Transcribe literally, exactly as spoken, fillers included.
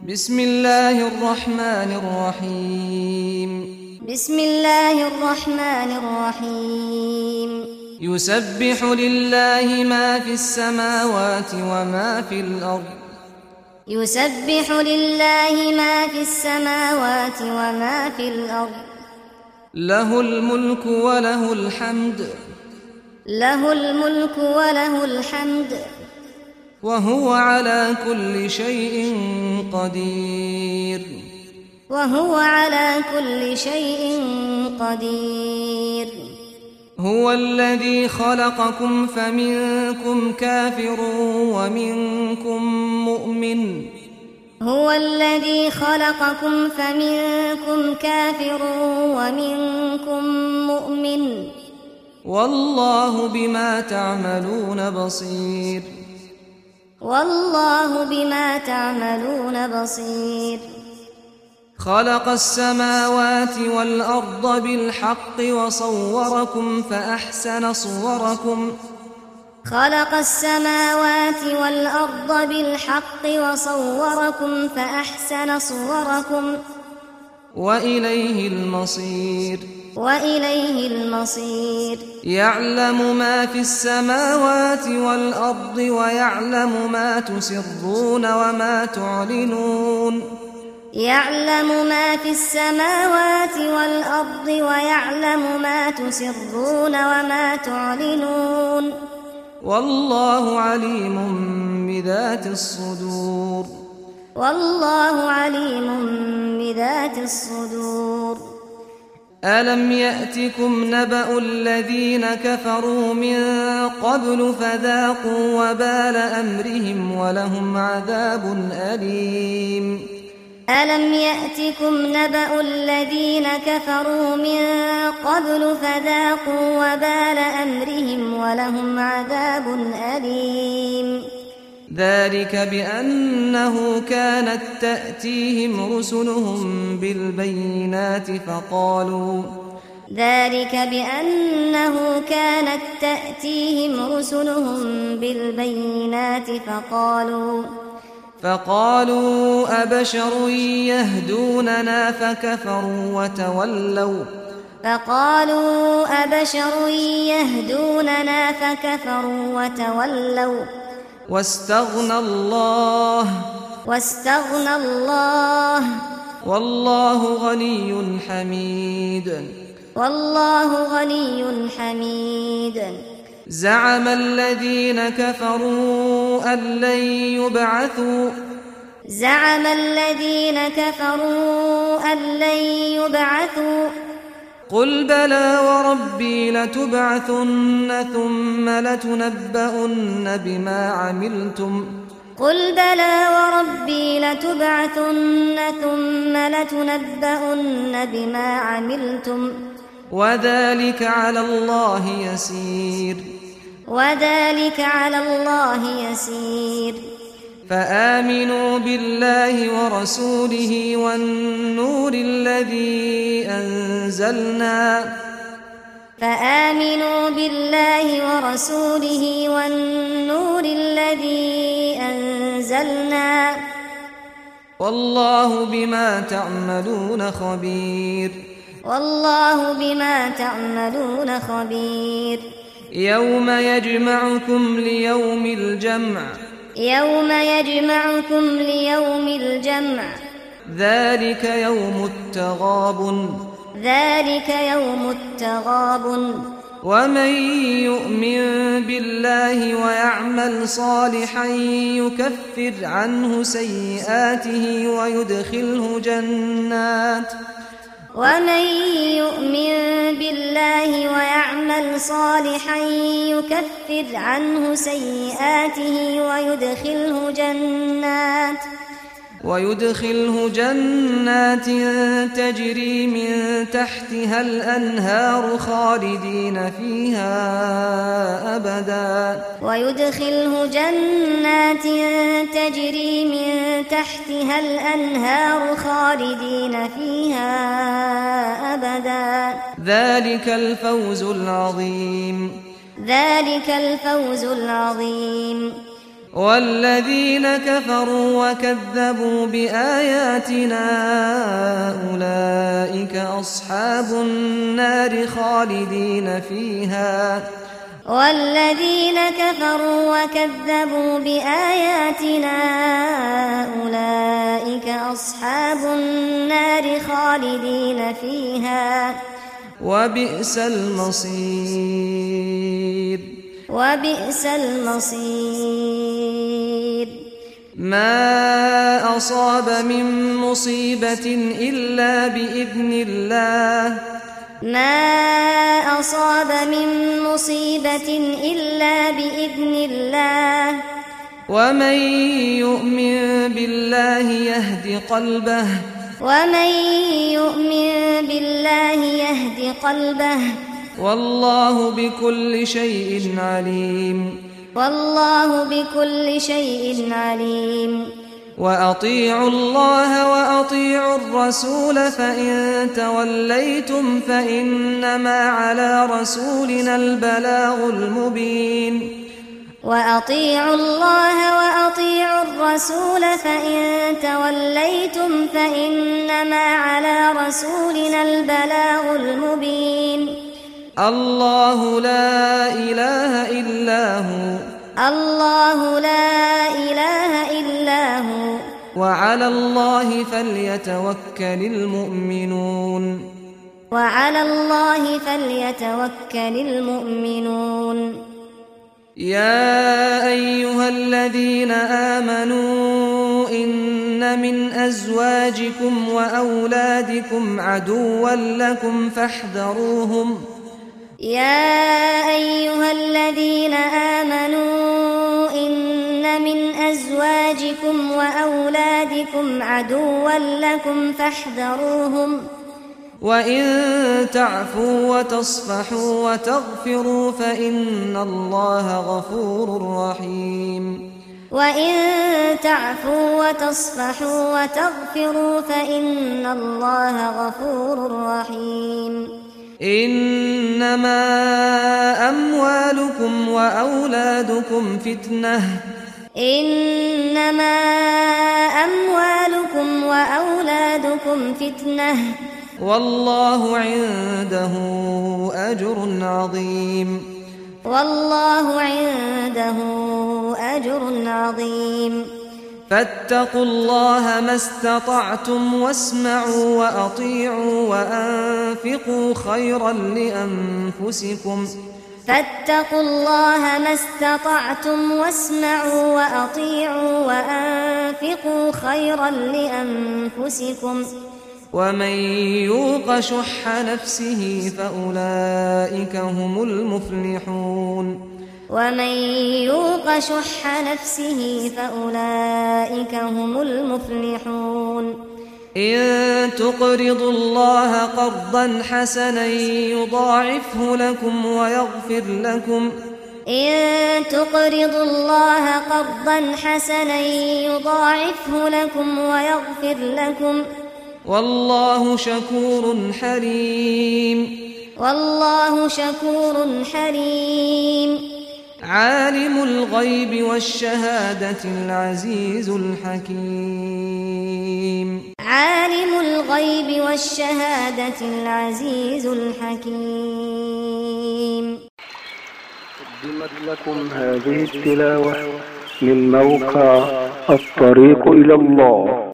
بسم الله الرحمن الرحيم بسم الله الرحمن الرحيم يسبح لله ما في السماوات وما في الأرض يسبح لله ما في السماوات وما في الأرض له الملك وله الحمد له الملك وله الحمد وهو على كل شيء قدير وهو على كل شيء قدير هو الذي خلقكم فمنكم كافر ومنكم مؤمن هو الذي خلقكم فمنكم كافر ومنكم مؤمن والله بما تعملون بصير والله بما تعملون بصير خلق السماوات والأرض بالحق وصوركم فأحسن صوركم خلق السماوات والأرض بالحق وصوركم فأحسن صوركم وإليه المصير وإليه المصير يعلم ما في السماوات والأرض ويعلم ما تسرون وما تعلنون يعلم ما في السماوات والأرض ويعلم ما تسرون وما تعلنون والله عليم بذات الصدور والله عليم بذات الصدور ألم يأتكم نبأ الذين كفروا من قبل فذاقوا وبال أمرهم ولهم عذاب أليم ألم يأتكم نبأ الذين كفروا من قبل فذاقوا وبال أمرهم ولهم عذاب أليم ذلك بأنه كانت تأتيهم رسلهم بالبينات فقالوا ذلك بأنه كانت تأتيهم رسلهم بالبينات فقالوا فقالوا أبشر يهدوننا فكفروا وتولوا فقالوا أبشر يهدوننا فكفروا وتولوا واستغنى الله واستغنى الله والله غني حميد والله غني حميد زعم الذين كفروا أن لن يبعثوا زعم الذين كفروا أن لن يبعثوا قل بلى وربي لتبعثن ثم لتنبؤن بما عملتم قل بلى وربي لتبعثن ثم لتنبؤن بما عملتم وذلك على الله يسير وذلك على الله يسير فآمنوا بالله ورسوله والنور الذي أنزلنا فآمنوا بالله ورسوله والنور الذي أنزلنا والله بما تعملون خبير والله بما تعملون خبير يوم يجمعكم ليوم الجمع يوم يجمعكم ليوم الجمع ذلك يوم التغابن ذلك يوم التغابن ومن يؤمن بالله ويعمل صالحا يكفر عنه سيئاته ويدخله جنات ومن يؤمن بالله ويعمل صالحا يكفر عنه سيئاته ويدخله جنات ويدخله جنات تجري من تحتها الأنهار خالدين فيها أبدا ويدخله جنات تجري من تحتها الأنهار خالدين فيها أبدا ذلك الفوز العظيم ذلك الفوز العظيم والذين كفروا وكذبوا بآياتنا أولئك أصحاب النار خالدين فيها والذين كفروا وكذبوا بآياتنا أولئك أصحاب النار خالدين فيها وبئس المصير وبئس المصير ما أصاب من مصيبة إلا بإذن الله ما أصاب من مصيبة إلا بإذن الله ومن يؤمن بالله يهد قلبه ومن يؤمن بالله يهد قلبه والله بكل شيء عليم والله بكل شيء عليم وأطيعوا الله وأطيعوا الرسول فإن توليتم فإنما على رسولنا البلاغ المبين وأطيعوا الله وأطيعوا الرسول فإن توليتم فإنما على رسولنا البلاغ المبين الله لا إله إلا هو الله لا إله إلا هو وعلى الله فليتوكل المؤمنون وعلى الله فليتوكل المؤمنون يا أيها الذين آمنوا إن من أزواجكم وأولادكم عدوا لكم فاحذروهم يا أيها الذين آمنوا إن من أزواجكم وأولادكم عدوا لكم فاحذروهم وإن تعفوا وتصفحوا وتغفروا فإن الله غفور رحيم وإن تعفوا وتصفحوا وتغفروا فإن الله غفور رحيم إنما أموالكم وأولادكم فتنة إنما أموالكم وأولادكم فتنة والله عنده أجر عظيم والله عنده أجر عظيم فاتقوا الله ما استطعتم واسمعوا وأطيعوا وأنفقوا خيرا لأنفسكم فاتقوا الله ما استطعتم واسمعوا وأطيعوا وأنفقوا خيرا لأنفسكم ومن يوق شح نفسه فأولئك هم المفلحون ومن يوق شح نفسه فأولئك هم المفلحون إن تقرضوا الله قرضا حسنا يضاعفه لكم ويغفر لكم إن تقرضوا الله قرضا حسنا يضاعفه لكم ويغفر لكم والله شكور حليم والله شكور حليم عالم الغيب والشهادة العزيز الحكيم عالم الغيب والشهادة العزيز الحكيم. قدمت لكم هذه التلاوة من موقع الطريق إلى الله.